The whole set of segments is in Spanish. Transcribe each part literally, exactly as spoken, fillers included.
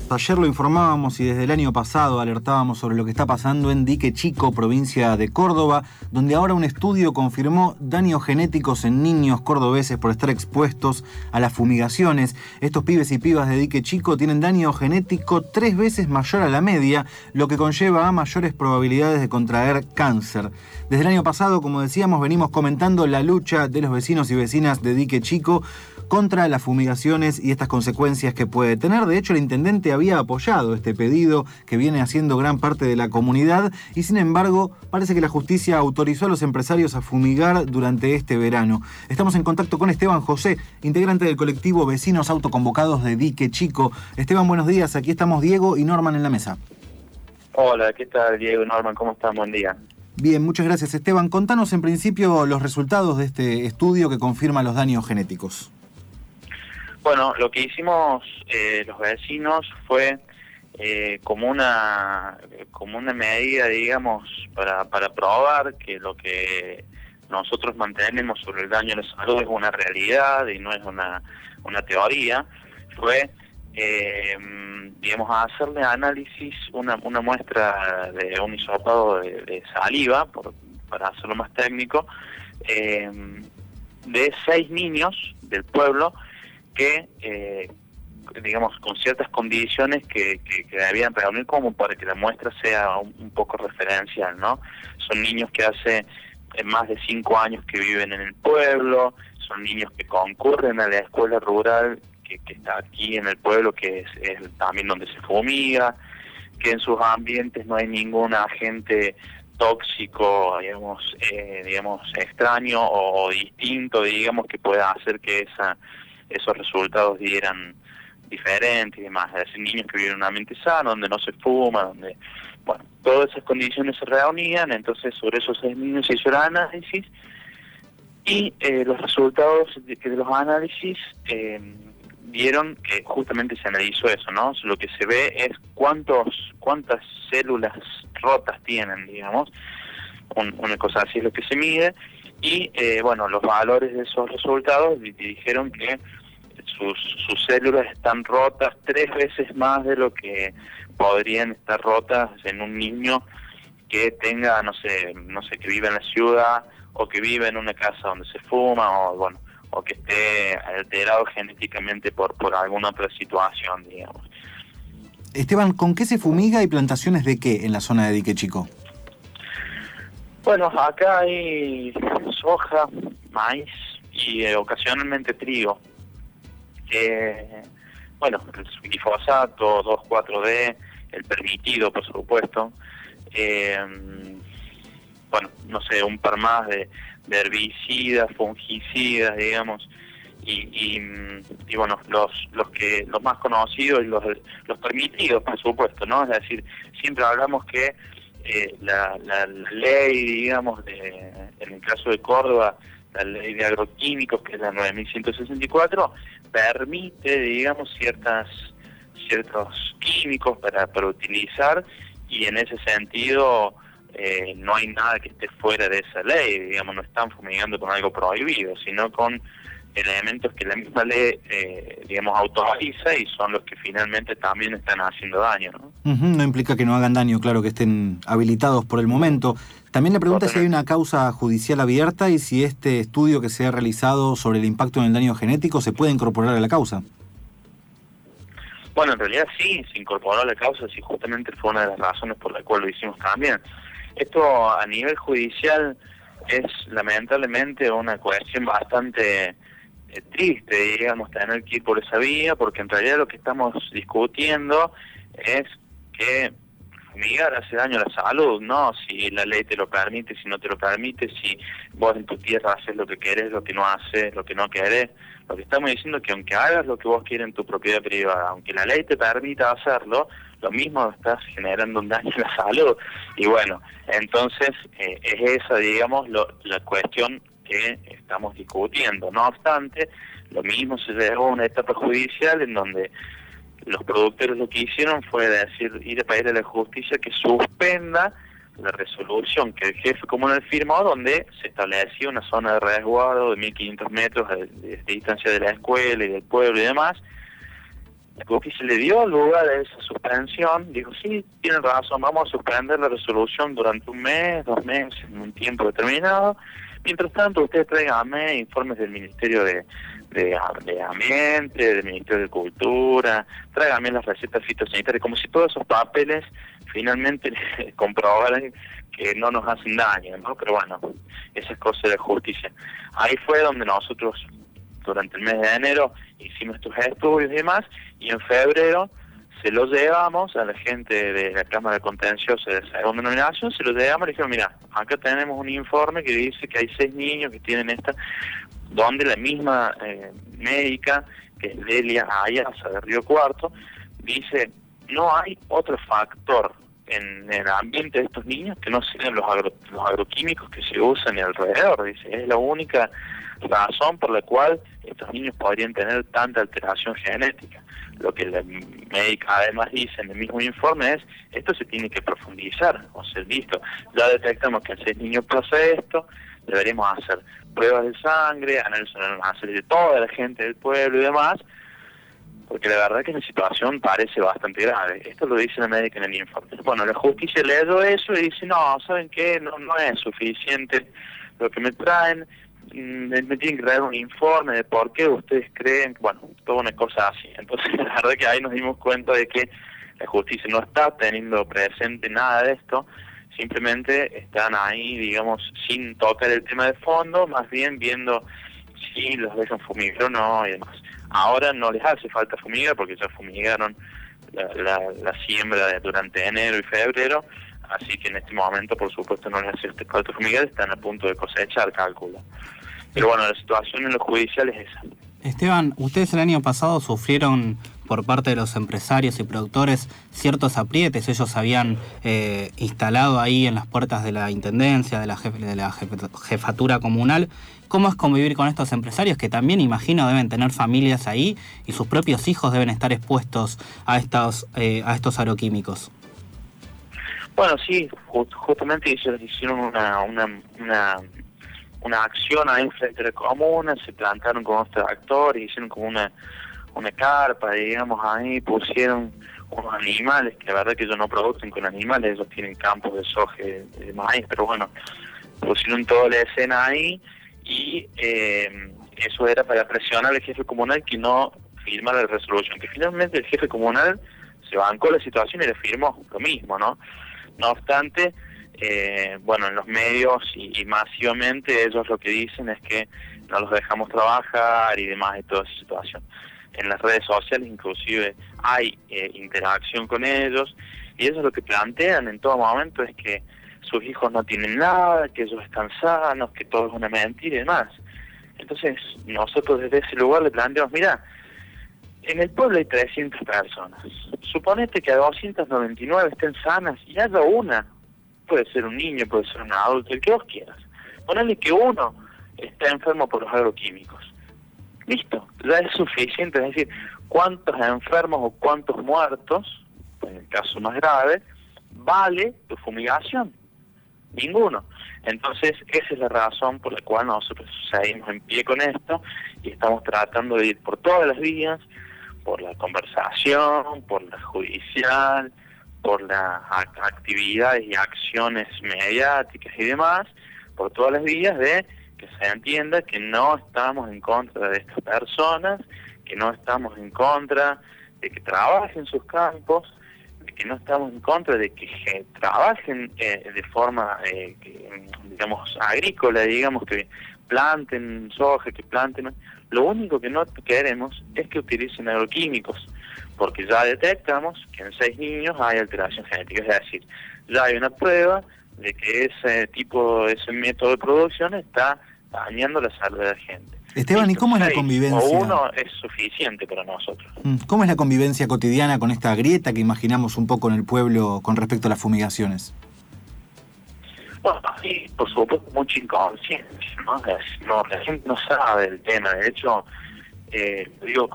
Ayer lo informábamos y desde el año pasado alertábamos sobre lo que está pasando en Dique Chico, provincia de Córdoba, donde ahora un estudio confirmó daños genéticos en niños cordobeses por estar expuestos a las fumigaciones. Estos pibes y pibas de Dique Chico tienen daño genético tres veces mayor a la media, lo que conlleva a mayores probabilidades de contraer cáncer. Desde el año pasado, como decíamos, venimos comentando la lucha de los vecinos y vecinas de Dique Chico contra las fumigaciones y estas consecuencias que puede tener. De hecho, el intendente había apoyado este pedido que viene haciendo gran parte de la comunidad y, sin embargo, parece que la justicia autorizó a los empresarios a fumigar durante este verano. Estamos en contacto con Esteban José, integrante del colectivo Vecinos Autoconvocados de Dique Chico. Esteban, buenos días. Aquí estamos Diego y Norman en la mesa. Hola, ¿qué tal, Diego y Norman? ¿Cómo están? Buen día. Bien, muchas gracias, Esteban. Contanos en principio los resultados de este estudio que confirma los daños genéticos. Bueno, lo que hicimos eh, los vecinos fue eh, como una como una medida, digamos, para, para probar que lo que nosotros mantenemos sobre el daño a la salud es una realidad y no es una, una teoría, fue, eh, digamos, hacerle análisis, una, una muestra de un hisopado de, de saliva, por, para hacerlo más técnico, eh, de seis niños del pueblo que, eh, digamos, con ciertas condiciones que, que, que debían reunir como para que la muestra sea un, un poco referencial, ¿no? Son niños que hace eh, más de cinco años que viven en el pueblo, son niños que concurren a la escuela rural que, que está aquí en el pueblo, que es, es también donde se fumiga, que en sus ambientes no hay ningún agente tóxico, digamos, eh, digamos extraño o, o distinto, digamos, que pueda hacer que esa esos resultados dieran diferentes y demás. Es decir, niños que viven en un ambiente sano, donde no se fuma, donde, bueno, todas esas condiciones se reunían. Entonces sobre esos seis niños se hizo el análisis y eh, los resultados de, de los análisis eh, dieron que justamente se analizó eso, ¿no? Lo que se ve es cuántos cuántas células rotas tienen, digamos, Un, una cosa así es lo que se mide. Y, eh, bueno, los valores de esos resultados dijeron que sus, sus células están rotas tres veces más de lo que podrían estar rotas en un niño que tenga, no sé, no sé, que vive en la ciudad o que vive en una casa donde se fuma o, bueno, o que esté alterado genéticamente por, por alguna otra situación, digamos. Esteban, ¿con qué se fumiga y plantaciones de qué en la zona de Dique Chico? Bueno, acá hay soja, maíz y eh, ocasionalmente trigo. Eh, bueno, el glifosato, dos cuatro D, el permitido, por supuesto. Eh, bueno, no sé, un par más de, de herbicidas, fungicidas, digamos. Y, y, y bueno, los los que los más conocidos y los, los permitidos, por supuesto, ¿no? Es decir, siempre hablamos que Eh, la, la, la ley, digamos, de, en el caso de Córdoba, la ley de agroquímicos, que es la nueve mil ciento sesenta y cuatro, permite, digamos, ciertas ciertos químicos para, para utilizar, y en ese sentido eh, no hay nada que esté fuera de esa ley, digamos, no están fumigando con algo prohibido, sino con elementos que la misma ley, eh, digamos, autoriza y son los que finalmente también están haciendo daño, ¿no? Uh-huh, no implica que no hagan daño, claro, que estén habilitados por el momento. También le pregunta si hay una causa judicial abierta y si este estudio que se ha realizado sobre el impacto en el daño genético se puede incorporar a la causa. Bueno, en realidad sí, se incorporó a la causa, sí, justamente fue una de las razones por la cual lo hicimos también. Esto a nivel judicial es lamentablemente una cuestión bastante triste, digamos, tener que ir por esa vía, porque en realidad lo que estamos discutiendo es que fumigar hace daño a la salud, ¿no? Si la ley te lo permite, si no te lo permite, si vos en tu tierra haces lo que querés, lo que no haces, lo que no querés. Lo que estamos diciendo es que aunque hagas lo que vos quieres en tu propiedad privada, aunque la ley te permita hacerlo, lo mismo estás generando un daño a la salud. Y bueno, entonces eh, es esa, digamos, lo, la cuestión que estamos discutiendo. No obstante, lo mismo se llegó a una etapa judicial en donde los productores lo que hicieron fue decir, ir a pedir a la justicia que suspenda la resolución que el jefe comunal firmó, donde se establecía una zona de resguardo de mil quinientos metros de, de, de distancia de la escuela y del pueblo y demás, La justicia le dio lugar a esa suspensión, dijo, sí, tienen razón, vamos a suspender la resolución durante un mes, dos meses, en un tiempo determinado. Mientras tanto, ustedes tráiganme informes del Ministerio de, de, de Ambiente, del Ministerio de Cultura, tráiganme las recetas fitosanitarias, como si todos esos papeles finalmente comprobaran que no nos hacen daño, ¿no? Pero bueno, esas cosas de la justicia. Ahí fue donde nosotros, durante el mes de enero, hicimos estos estudios y demás, y en febrero se los llevamos a la gente de la Cámara de Contencioso de segunda nominación, se los llevamos y le dijeron, mira, acá tenemos un informe que dice que hay seis niños que tienen esta, donde la misma eh, médica, que es Delia Ayasa de Río Cuarto, dice, no hay otro factor en el ambiente de estos niños que no sean los, agro, los agroquímicos que se usan alrededor, dice, es la única razón por la cual estos niños podrían tener tanta alteración genética. Lo que la médica además dice en el mismo informe es, esto se tiene que profundizar, o sea, listo, ya detectamos que en seis niños pasa esto, deberíamos hacer pruebas de sangre, análisis de toda la gente del pueblo y demás, porque la verdad que la situación parece bastante grave. Esto lo dice la médica en el informe. Bueno, la justicia leyó eso y dice, no, ¿saben qué? No, no es suficiente lo que me traen, me tienen que traer un informe de por qué ustedes creen, bueno, toda una cosa así. Entonces la verdad que ahí nos dimos cuenta de que la justicia no está teniendo presente nada de esto, simplemente están ahí, digamos, sin tocar el tema de fondo, más bien viendo si los dejan fumigar o no y demás. Ahora no les hace falta fumigar porque ya fumigaron la, la, la siembra de, durante enero y febrero, así que en este momento, por supuesto, no les hace falta fumigar, están a punto de cosechar, calculo. Pero bueno, la situación en lo judicial es esa. Esteban, ustedes el año pasado sufrieron por parte de los empresarios y productores ciertos aprietes. Ellos habían eh, instalado ahí en las puertas de la Intendencia, de la, jefe, de la jefe, jefatura comunal. ¿Cómo es convivir con estos empresarios que también, imagino, deben tener familias ahí y sus propios hijos deben estar expuestos a estos, eh, a estos agroquímicos? Bueno, sí, just, justamente ellos hicieron una... una, una una acción ahí frente a la comuna, se plantaron con los tractores, hicieron como una una carpa, digamos, ahí pusieron unos animales, que la verdad que ellos no producen con animales, ellos tienen campos de soja, de, de maíz, pero bueno, pusieron toda la escena ahí y eh, eso era para presionar al jefe comunal que no firmara la resolución, que finalmente el jefe comunal se bancó la situación y le firmó lo mismo, ¿no? No obstante, Eh, bueno, en los medios y, y masivamente ellos lo que dicen es que no los dejamos trabajar y demás de toda esa situación. En las redes sociales inclusive hay eh, interacción con ellos y ellos lo que plantean en todo momento es que sus hijos no tienen nada, que ellos están sanos, que todo es una mentira y demás. Entonces nosotros desde ese lugar le planteamos, mira, en el pueblo hay trescientas personas, suponete que a doscientas noventa y nueve estén sanas y haya una, puede ser un niño, puede ser un adulto, el que vos quieras. Ponele que uno está enfermo por los agroquímicos. Listo, ya es suficiente. Es decir, ¿cuántos enfermos o cuántos muertos, en el caso más grave, vale tu fumigación? Ninguno. Entonces, esa es la razón por la cual nosotros seguimos en pie con esto y estamos tratando de ir por todas las vías, por la conversación, por la judicial, por las actividades y acciones mediáticas y demás, por todas las vías de que se entienda que no estamos en contra de estas personas, que no estamos en contra de que trabajen sus campos, de que no estamos en contra de que eh, trabajen eh, de forma, eh, que, digamos, agrícola, digamos, que planten soja, que planten... Lo único que no queremos es que utilicen agroquímicos, porque ya detectamos que en seis niños hay alteración genética, es decir, ya hay una prueba de que ese tipo, ese método de producción está dañando la salud de la gente. Esteban, ¿y cómo es la convivencia? O uno es suficiente para nosotros. ¿Cómo es la convivencia cotidiana con esta grieta que imaginamos un poco en el pueblo con respecto a las fumigaciones? Bueno, sí, por supuesto, mucha inconsciencia, ¿no? No, la gente no sabe el tema. De hecho, eh, digo,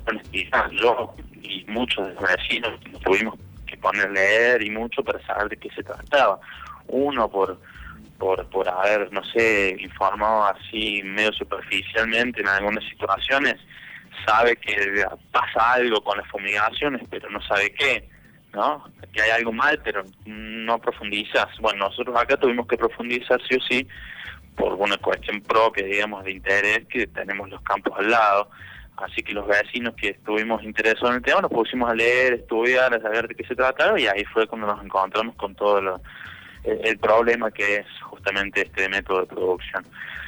yo y muchos de los vecinos tuvimos que poner a leer y mucho para saber de qué se trataba. Uno por por por haber, no sé, informado así medio superficialmente en algunas situaciones sabe que pasa algo con las fumigaciones, pero no sabe qué, ¿no? Que hay algo mal, pero no profundizas. Bueno, nosotros acá tuvimos que profundizar sí o sí, por una cuestión propia, digamos, de interés, que tenemos los campos al lado. Así que los vecinos que estuvimos interesados en el tema nos pusimos a leer, estudiar, a saber de qué se trataba, y ahí fue cuando nos encontramos con todo lo, el, el problema que es justamente este método de producción.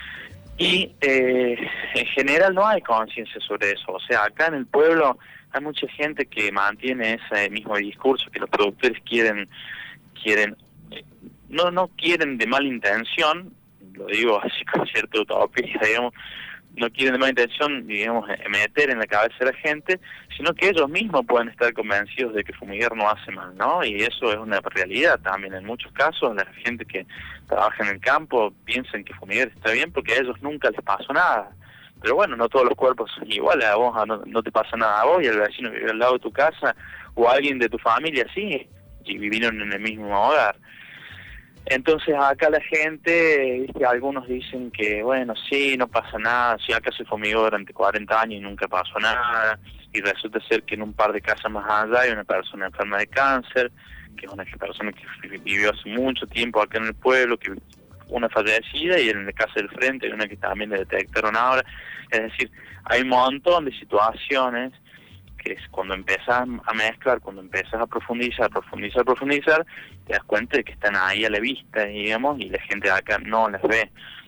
Y eh, en general no hay conciencia sobre eso. O sea, acá en el pueblo hay mucha gente que mantiene ese mismo discurso, que los productores quieren, quieren no no quieren de mala intención, lo digo así con cierta utopía, digamos, no quieren de mala intención, digamos, meter en la cabeza a la gente, sino que ellos mismos pueden estar convencidos de que fumigar no hace mal, ¿no? Y eso es una realidad también. En muchos casos, la gente que trabaja en el campo piensan que fumigar está bien porque a ellos nunca les pasó nada. Pero bueno, no todos los cuerpos son iguales. A vos no, no te pasa nada a vos, y al vecino que vive al lado de tu casa, o a alguien de tu familia, sí, y vivieron en el mismo hogar. Entonces acá la gente, ¿viste? Algunos dicen que, bueno, sí, no pasa nada, sí, acá se fumigó durante cuarenta años y nunca pasó nada, y resulta ser que en un par de casas más allá hay una persona enferma de cáncer, que es una persona que vivió hace mucho tiempo acá en el pueblo, que una fallecida, y en la casa del frente hay una que también le detectaron ahora. Es decir, hay un montón de situaciones que es cuando empiezas a mezclar, cuando empiezas a profundizar, profundizar, profundizar, te das cuenta de que están ahí a la vista, digamos, y la gente de acá no las ve.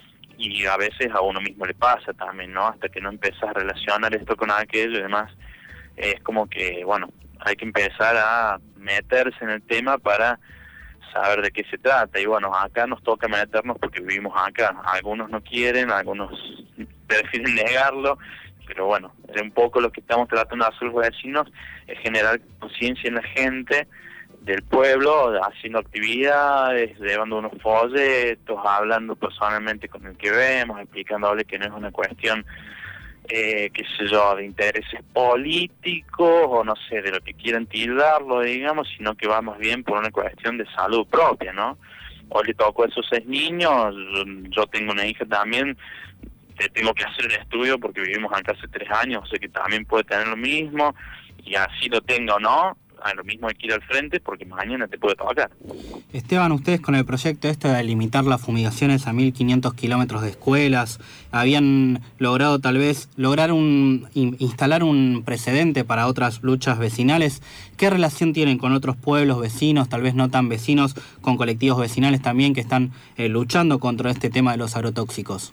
Y a veces a uno mismo le pasa también, ¿no? Hasta que no empiezas a relacionar esto con aquello y demás, es como que, bueno, hay que empezar a meterse en el tema para saber de qué se trata. Y bueno, acá nos toca meternos porque vivimos acá. Algunos no quieren, algunos prefieren negarlo, pero bueno, es un poco lo que estamos tratando de hacer los vecinos, es generar conciencia en la gente del pueblo, haciendo actividades, llevando unos folletos, hablando personalmente con el que vemos, explicándole que no es una cuestión, eh, qué sé yo, de intereses políticos, o no sé, de lo que quieran tildarlo, digamos, sino que va más bien por una cuestión de salud propia, ¿no? Hoy le tocó a esos seis niños, yo, yo tengo una hija también, te tengo que hacer el estudio porque vivimos acá hace tres años, o sea que también puede tener lo mismo, y así lo tenga o no, a lo mismo hay que ir al frente porque mañana te puede tocar. Esteban, ustedes con el proyecto este de limitar las fumigaciones a mil quinientos kilómetros de escuelas, habían logrado tal vez lograr un in, instalar un precedente para otras luchas vecinales. ¿Qué relación tienen con otros pueblos vecinos, tal vez no tan vecinos, con colectivos vecinales también que están eh, luchando contra este tema de los agrotóxicos?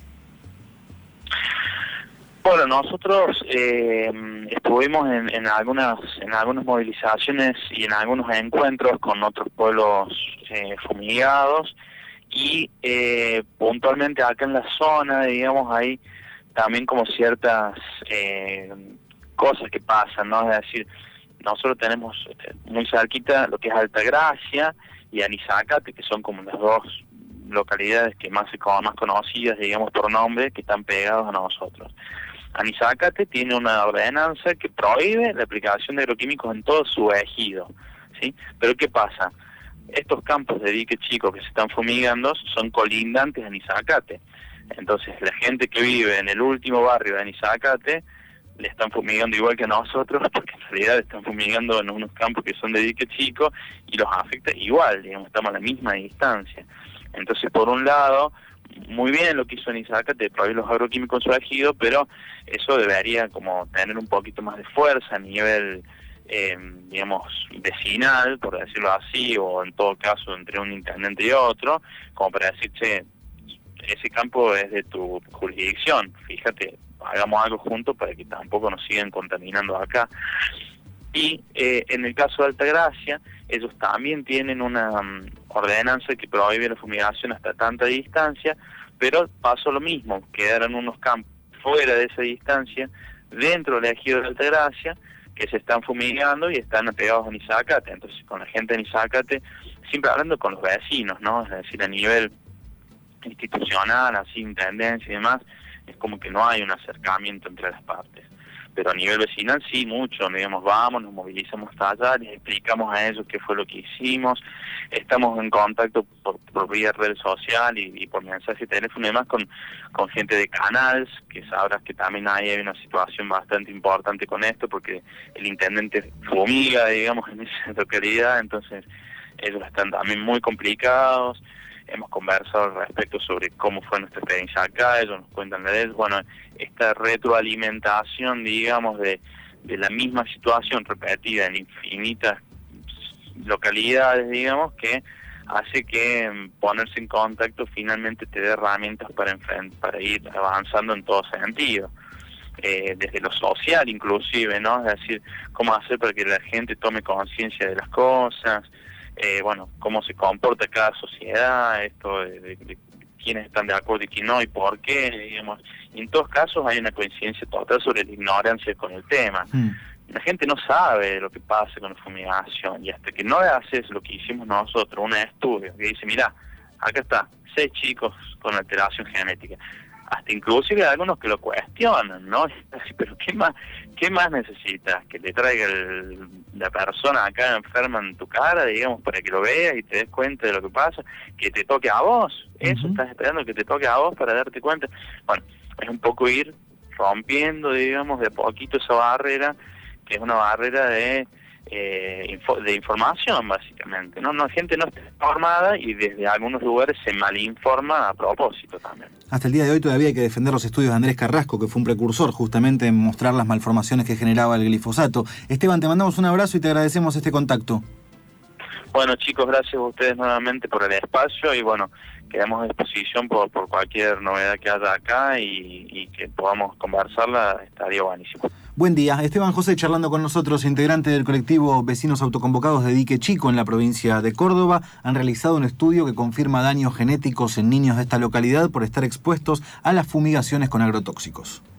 Bueno, nosotros eh, estuvimos en, en algunas en algunas movilizaciones y en algunos encuentros con otros pueblos eh, fumigados, y eh, puntualmente acá en la zona, digamos, hay también como ciertas eh, cosas que pasan, ¿no? Es decir, nosotros tenemos muy cerquita lo que es Altagracia y Anizacate, que son como las dos localidades que más, más conocidas, digamos, por nombre, que están pegados a nosotros. Anizacate tiene una ordenanza que prohíbe la aplicación de agroquímicos en todo su ejido, ¿sí? Pero ¿qué pasa? Estos campos de dique chico que se están fumigando son colindantes a Anizacate. Entonces la gente que vive en el último barrio de Anizacate le están fumigando igual que a nosotros, porque en realidad están fumigando en unos campos que son de dique chico y los afecta igual, digamos, estamos a la misma distancia. Entonces, por un lado, muy bien lo que hizo Anizacate de prohibir los agroquímicos en su ejido, pero eso debería como tener un poquito más de fuerza a nivel, eh, digamos, vecinal, por decirlo así, o en todo caso entre un intendente y otro, como para decir, che, ese campo es de tu jurisdicción, fíjate, hagamos algo juntos para que tampoco nos sigan contaminando acá. Y eh, en el caso de Altagracia, ellos también tienen una um, ordenanza que prohíbe la fumigación hasta tanta distancia, pero pasó lo mismo, quedaron unos campos fuera de esa distancia, dentro del ejido de Altagracia, que se están fumigando y están apegados a Anizacate. Entonces, con la gente de Anizacate, siempre hablando con los vecinos, ¿no? Es decir, a nivel institucional, así, intendencia y demás, es como que no hay un acercamiento entre las partes. pero a nivel vecinal sí, mucho, digamos, vamos, nos movilizamos hasta allá, les explicamos a ellos qué fue lo que hicimos, estamos en contacto por, por vía red social y, y por mensaje de teléfono y demás con, con gente de Canals, que sabrás que también ahí hay una situación bastante importante con esto, porque el intendente fumiga, digamos, en esa localidad, entonces ellos están también muy complicados. Hemos conversado al respecto sobre cómo fue nuestra experiencia acá, ellos nos cuentan de eso. Bueno, esta retroalimentación, digamos, de, de la misma situación repetida en infinitas localidades, digamos, que hace que ponerse en contacto finalmente te dé herramientas para, enfrent para ir avanzando en todo sentido. Eh, desde lo social inclusive, ¿no? Es decir, cómo hacer para que la gente tome conciencia de las cosas, eh, bueno, cómo se comporta cada sociedad, esto de, de, de quiénes están de acuerdo y quién no y por qué, digamos. Y en todos casos hay una coincidencia total sobre la ignorancia con el tema. Mm. La gente no sabe lo que pasa con la fumigación, y hasta que no haces lo que hicimos nosotros, un estudio que dice, mira, acá está, seis chicos con alteración genética. Hasta inclusive hay algunos que lo cuestionan, ¿no? Pero ¿qué más qué más necesitas? Que te traiga el, la persona acá enferma en tu cara, digamos, para que lo veas y te des cuenta de lo que pasa, que te toque a vos. Eso, uh-huh. Estás esperando que te toque a vos para darte cuenta. Bueno, es un poco ir rompiendo, digamos, de a poquito esa barrera, que es una barrera de eh, info, de información, básicamente. No, no, la gente no está informada y desde algunos lugares se malinforma a propósito también. Hasta el día de hoy todavía hay que defender los estudios de Andrés Carrasco, que fue un precursor justamente en mostrar las malformaciones que generaba el glifosato. Esteban, te mandamos un abrazo y te agradecemos este contacto. Bueno, chicos, gracias a ustedes nuevamente por el espacio y bueno, quedamos a disposición por, por cualquier novedad que haya acá y, y que podamos conversarla, estaría buenísimo. Buen día. Esteban José charlando con nosotros, integrante del colectivo Vecinos Autoconvocados de Dique Chico en la provincia de Córdoba. Han realizado un estudio que confirma daños genéticos en niños de esta localidad por estar expuestos a las fumigaciones con agrotóxicos.